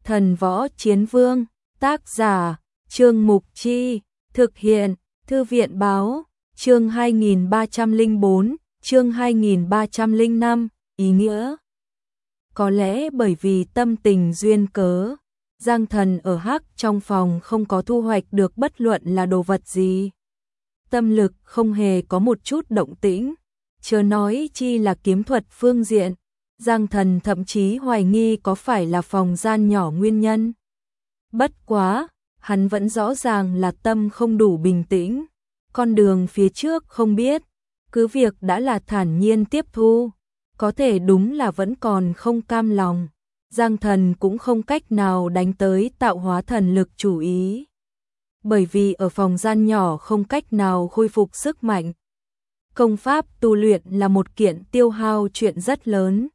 Thần võ chiến vương, tác giả, Trương Mục Chi, thực hiện, Thư viện báo, chương 2304, chương 2305, ý nghĩa. Có lẽ bởi vì tâm tình duyên cớ, Giang Thần ở hắc trong phòng không có thu hoạch được bất luận là đồ vật gì. Tâm lực không hề có một chút động tĩnh, chớ nói chi là kiếm thuật phương diện. Giang Thần thậm chí hoài nghi có phải là phòng gian nhỏ nguyên nhân. Bất quá, hắn vẫn rõ ràng là tâm không đủ bình tĩnh, con đường phía trước không biết, cứ việc đã là thản nhiên tiếp thu, có thể đúng là vẫn còn không cam lòng. Giang Thần cũng không cách nào đánh tới tạo hóa thần lực chủ ý, bởi vì ở phòng gian nhỏ không cách nào khôi phục sức mạnh. Công pháp tu luyện là một kiện tiêu hao chuyện rất lớn,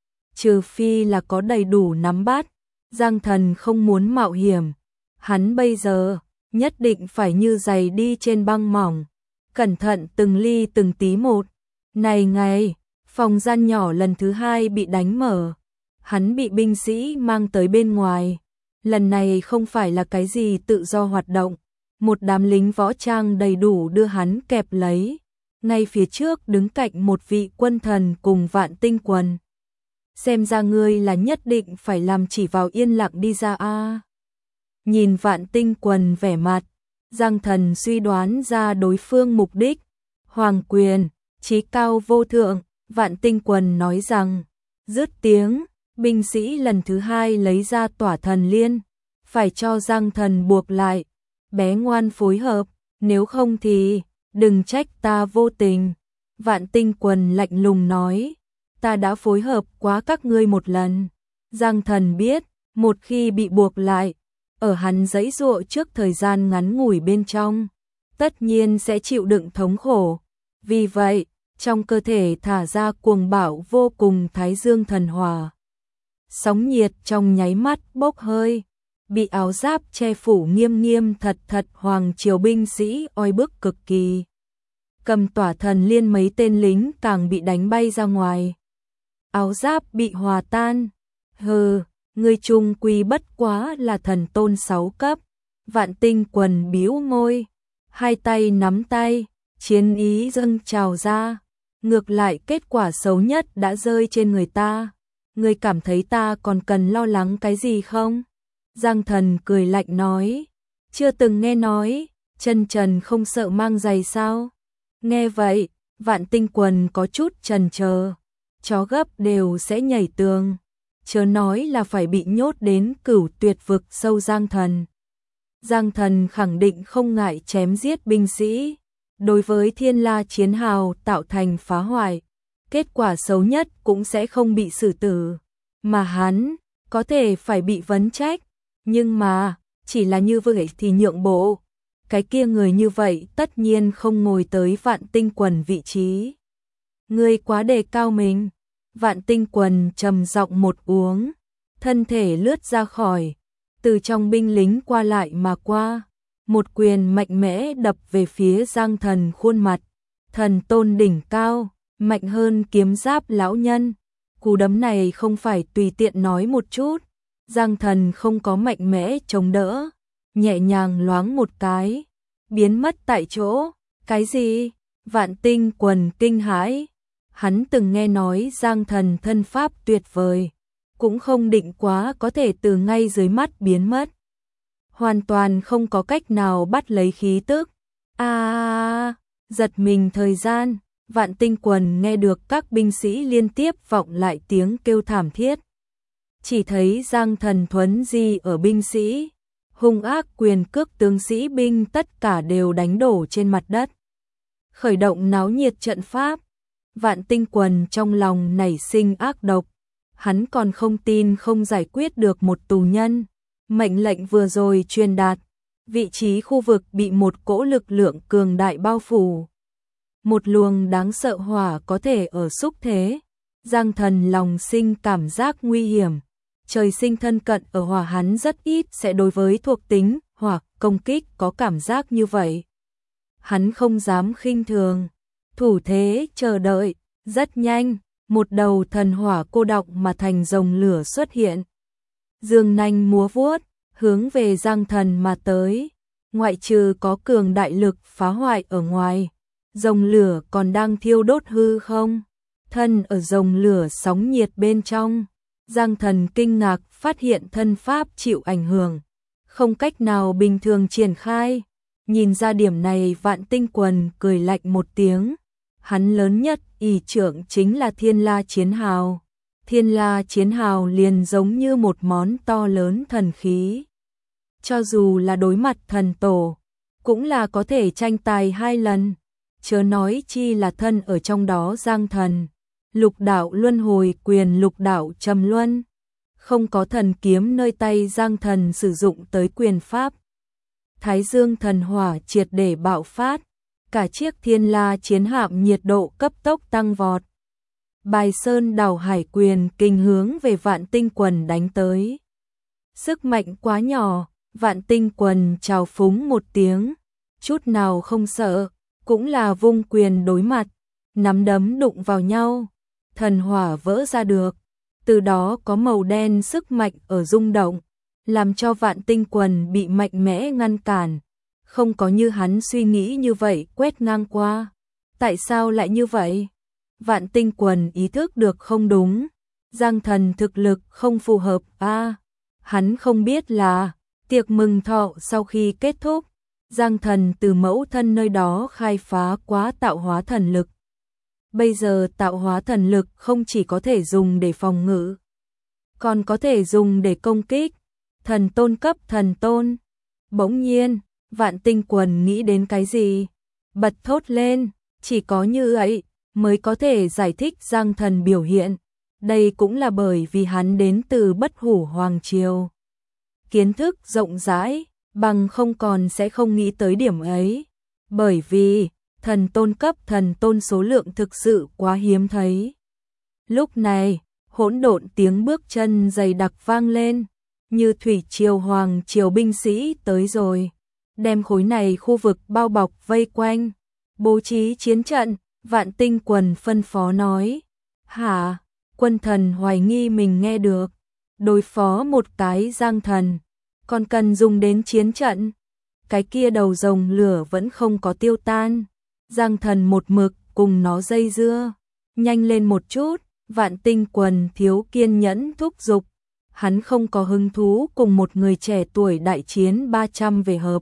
trừ phi là có đầy đủ nắm bắt. Giang Thần không muốn mạo hiểm, hắn bây giờ nhất định phải như giày đi trên băng mỏng, cẩn thận từng ly từng tí một. Này ngày, phòng gian nhỏ lần thứ hai bị đánh mở, hắn bị binh sĩ mang tới bên ngoài. Lần này không phải là cái gì tự do hoạt động, một đám lính võ trang đầy đủ đưa hắn kẹp lấy. Ngay phía trước đứng cạnh một vị quân thần cùng Vạn Tinh Quần. Xem ra ngươi là nhất định phải làm chỉ vào yên lặng đi ra a. Nhìn Vạn Tinh Quần vẻ mặt, Giang Thần suy đoán ra đối phương mục đích. Hoàng quyền, chí cao vô thượng. Vạn Tinh Quần nói rằng, dứt tiếng, binh sĩ lần thứ hai lấy ra tỏa thần liên, phải cho Giang Thần buộc lại. Bé ngoan phối hợp, nếu không thì đừng trách ta vô tình. Vạn Tinh Quần lạnh lùng nói, ta đã phối hợp quá các ngươi một lần. Giang Thần biết, một khi bị buộc lại, ở hắn giãy giụa trước thời gian ngắn ngủi bên trong, tất nhiên sẽ chịu đựng thống khổ. Vì vậy, trong cơ thể thả ra cuồng bạo vô cùng thái dương thần hỏa. Sóng nhiệt trong nháy mắt bốc hơi, bị áo giáp che phủ nghiêm nghiêm thật thật hoàng triều binh sĩ oi bức cực kỳ. Cầm tỏa thần liên mấy tên lính càng bị đánh bay ra ngoài. Áo giáp bị hòa tan. Hừ, ngươi trung quy bất quá là thần tôn 6 cấp. Vạn Tinh Quần bĩu môi, hai tay nắm tay, chiến ý dâng trào ra. Ngược lại kết quả xấu nhất đã rơi trên người ta. Ngươi cảm thấy ta còn cần lo lắng cái gì không? Giang Thần cười lạnh nói, chưa từng nghe nói, chân trần không sợ mang giày sao? Nghe vậy, Vạn Tinh Quần có chút chần chờ, chó gấp đều sẽ nhảy tường, chớ nói là phải bị nhốt đến Cửu Tuyệt vực sâu. Giang Thần khẳng định không ngại chém giết binh sĩ, đối với Thiên La chiến hào tạo thành phá hoại, kết quả xấu nhất cũng sẽ không bị xử tử, mà hắn có thể phải bị vấn trách. Nhưng mà, chỉ là như vậy thì nhượng bộ, cái kia người như vậy tất nhiên không ngồi tới Vạn Tinh Quần vị trí. Ngươi quá đề cao mình. Vạn Tinh Quần trầm giọng một uống, thân thể lướt ra khỏi, từ trong binh lính qua lại mà qua, một quyền mạnh mẽ đập về phía Giang Thần khuôn mặt. Thần tôn đỉnh cao, mạnh hơn kiếm giáp lão nhân. Cú đấm này không phải tùy tiện nói một chút. Giang Thần không có mạnh mẽ chống đỡ, nhẹ nhàng loáng một cái, biến mất tại chỗ. Cái gì? Vạn Tinh Quần kinh hãi. Hắn từng nghe nói Giang Thần thân pháp tuyệt vời, cũng không định quá có thể từ ngay dưới mắt biến mất. Hoàn toàn không có cách nào bắt lấy khí tức. Giật mình thời gian, Vạn Tinh Quần nghe được các binh sĩ liên tiếp vọng lại tiếng kêu thảm thiết. Chỉ thấy Giang Thần thuấn di ở binh sĩ, hung ác quyền cước tướng sĩ binh tất cả đều đánh đổ trên mặt đất. Khởi động náo nhiệt trận pháp, Vạn Tinh Quần trong lòng nảy sinh ác độc, hắn còn không tin không giải quyết được một tù nhân. Mệnh lệnh vừa rồi truyền đạt, vị trí khu vực bị một cỗ lực lượng cường đại bao phủ. Một luồng đáng sợ hỏa có thể ở xúc thế. Giang Thần lòng sinh cảm giác nguy hiểm. Trời sinh thân cận ở hỏa hắn rất ít sẽ đối với thuộc tính hoặc công kích có cảm giác như vậy. Hắn không dám khinh thường, thủ thế chờ đợi. Rất nhanh, một đầu thần hỏa cô đọng mà thành rồng lửa xuất hiện. dương nanh múa vuốt, hướng về Giang Thần mà tới. Ngoại trừ có cường đại lực phá hoại ở ngoài, rồng lửa còn đang thiêu đốt hư không. Thân ở rồng lửa sóng nhiệt bên trong, Giang Thần kinh ngạc phát hiện thân pháp chịu ảnh hưởng, không cách nào bình thường triển khai. Nhìn ra điểm này, Vạn Tinh Quần cười lạnh một tiếng. Hắn lớn nhất ỷ trưởng chính là Thiên La Chiến Hào. Thiên La Chiến Hào liền giống như một món to lớn thần khí. Cho dù là đối mặt thần tổ, cũng là có thể tranh tài 2 lần. Chớ nói chi là thân ở trong đó Giang Thần. Lục đạo luân hồi quyền, lục đạo trầm luân. Không có thần kiếm nơi tay Giang Thần sử dụng tới quyền pháp. Thái Dương thần hỏa triệt để bạo phát, cả chiếc Thiên La chiến hạm nhiệt độ cấp tốc tăng vọt. Bài Sơn đảo hải quyền kinh hướng về Vạn Tinh Quần đánh tới. Sức mạnh quá nhỏ, Vạn Tinh Quần trào phúng một tiếng, chút nào không sợ, cũng là vung quyền đối mặt, nắm đấm đụng vào nhau, thần hỏa vỡ ra được, từ đó có màu đen sức mạnh ở rung động, làm cho Vạn Tinh Quần bị mạnh mẽ ngăn cản, không có như hắn suy nghĩ như vậy quét ngang qua. Tại sao lại như vậy? Vạn Tinh Quần ý thức được không đúng, Giang Thần thực lực không phù hợp hắn không biết là tiệc mừng thọ sau khi kết thúc, Giang Thần từ mẫu thân nơi đó khai phá quá tạo hóa thần lực. Bây giờ tạo hóa thần lực không chỉ có thể dùng để phòng ngự, còn có thể dùng để công kích. Thần tôn cấp thần tôn. Bỗng nhiên, Vạn Tinh Quần nghĩ đến cái gì? Bật thốt lên, chỉ có như vậy mới có thể giải thích Giang Thần biểu hiện. Đây cũng là bởi vì hắn đến từ Bất Hủ Hoàng Triều. Kiến thức rộng rãi, bằng không còn sẽ không nghĩ tới điểm ấy. Bởi vì, thần tôn cấp thần tôn số lượng thực sự quá hiếm thấy. Lúc này, hỗn độn tiếng bước chân dày đặc vang lên, như thủy triều hoàng triều binh sĩ tới rồi, đem khối này khu vực bao bọc vây quanh, bố trí chiến trận. Vạn Tinh Quần phân phó nói. Hả? Quân thần hoài nghi mình nghe được. Đối phó một cái Giang Thần, còn cần dùng đến chiến trận. Cái kia đầu rồng lửa vẫn không có tiêu tan. Giang Thần một mực cùng nó dây dưa. Nhanh lên một chút. Vạn Tinh Quần thiếu kiên nhẫn thúc giục. Hắn không có hứng thú cùng một người trẻ tuổi đại chiến 300 về hợp.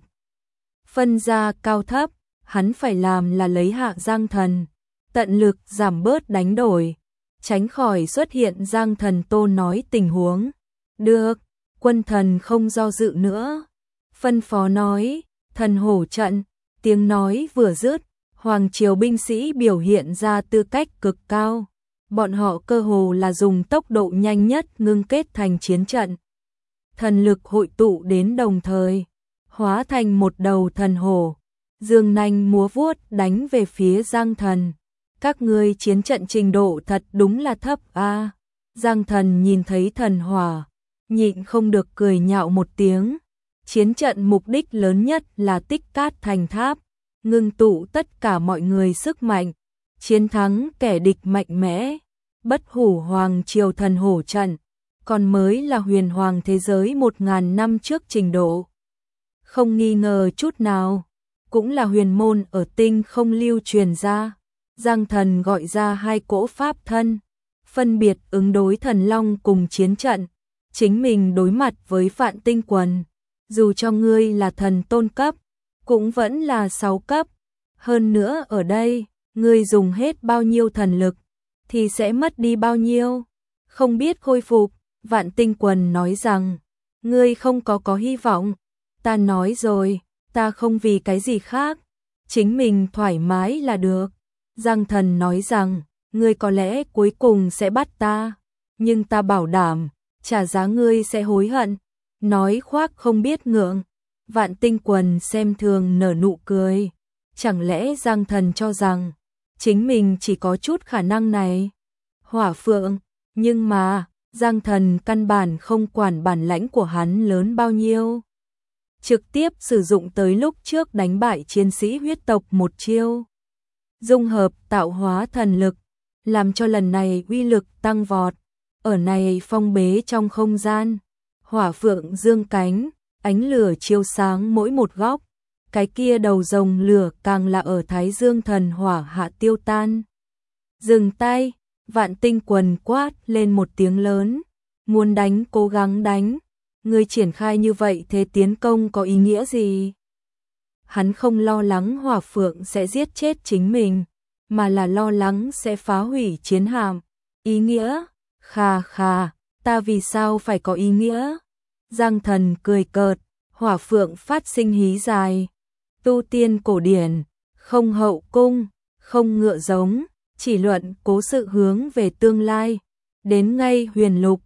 Phân ra cao thấp, hắn phải làm là lấy hạ Giang Thần, tận lực giảm bớt đánh đổi, tránh khỏi xuất hiện Giang Thần Tôn nói tình huống. Được, quân thần không do dự nữa. Phân phó nói, thần hổ trận, tiếng nói vừa dứt, Hoàng triều binh sĩ biểu hiện ra tư cách cực cao. Bọn họ cơ hồ là dùng tốc độ nhanh nhất ngưng kết thành chiến trận. Thần lực hội tụ đến đồng thời, hóa thành một đầu thần hổ, dương nanh múa vuốt đánh về phía Giang Thần. Các ngươi chiến trận trình độ thật đúng là thấp a. Giang Thần nhìn thấy thần hỏa, nhịn không được cười nhạo một tiếng. Chiến trận mục đích lớn nhất là tích cát thành tháp, ngưng tụ tất cả mọi người sức mạnh, chiến thắng kẻ địch mạnh mẽ. Bất Hủ Hoàng triều thần hổ trận, còn mới là huyền hoàng thế giới 1000 năm trước trình độ. Không nghi ngờ chút nào, cũng là huyền môn ở tinh không lưu truyền ra. Giang Thần gọi ra 2 cỗ pháp thân, phân biệt ứng đối thần long cùng chiến trận, chính mình đối mặt với Vạn Tinh Quần. Dù cho ngươi là thần tôn cấp, cũng vẫn là 6 cấp. Hơn nữa ở đây, ngươi dùng hết bao nhiêu thần lực, thì sẽ mất đi bao nhiêu. Không biết khôi phục, Vạn Tinh Quần nói rằng, ngươi không có hy vọng. Ta nói rồi, ta không vì cái gì khác, chính mình thoải mái là được. Giang Thần nói rằng, ngươi có lẽ cuối cùng sẽ bắt ta, nhưng ta bảo đảm, trả giá ngươi sẽ hối hận. Nói khoác không biết ngượng. Vạn Tinh Quần xem thường nở nụ cười. Chẳng lẽ Giang Thần cho rằng chính mình chỉ có chút khả năng này? Hỏa Phượng, nhưng mà Giang Thần căn bản không quản bản lãnh của hắn lớn bao nhiêu, trực tiếp sử dụng tới lúc trước đánh bại chiến sĩ huyết tộc một chiêu, dung hợp tạo hóa thần lực, làm cho lần này uy lực tăng vọt. Ở này phong bế trong không gian, hỏa phượng dương cánh, ánh lửa chiếu sáng mỗi một góc, cái kia đầu rồng lửa càng là ở Thái Dương thần hỏa hạ tiêu tan. Dừng tay, Vạn Tinh quần quát lên một tiếng lớn, muốn đánh cố gắng đánh, ngươi triển khai như vậy thế tiến công có ý nghĩa gì? Hắn không lo lắng hỏa phượng sẽ giết chết chính mình, mà là lo lắng sẽ phá hủy chiến hạm. Ý nghĩa? Khà khà, ta vì sao phải có ý nghĩa? Giang Thần cười cợt, hỏa phượng phát sinh hí dài. Tu tiên cổ điển, không hậu cung, không ngựa giống, chỉ luận cố sự hướng về tương lai. Đến ngay huyền lục,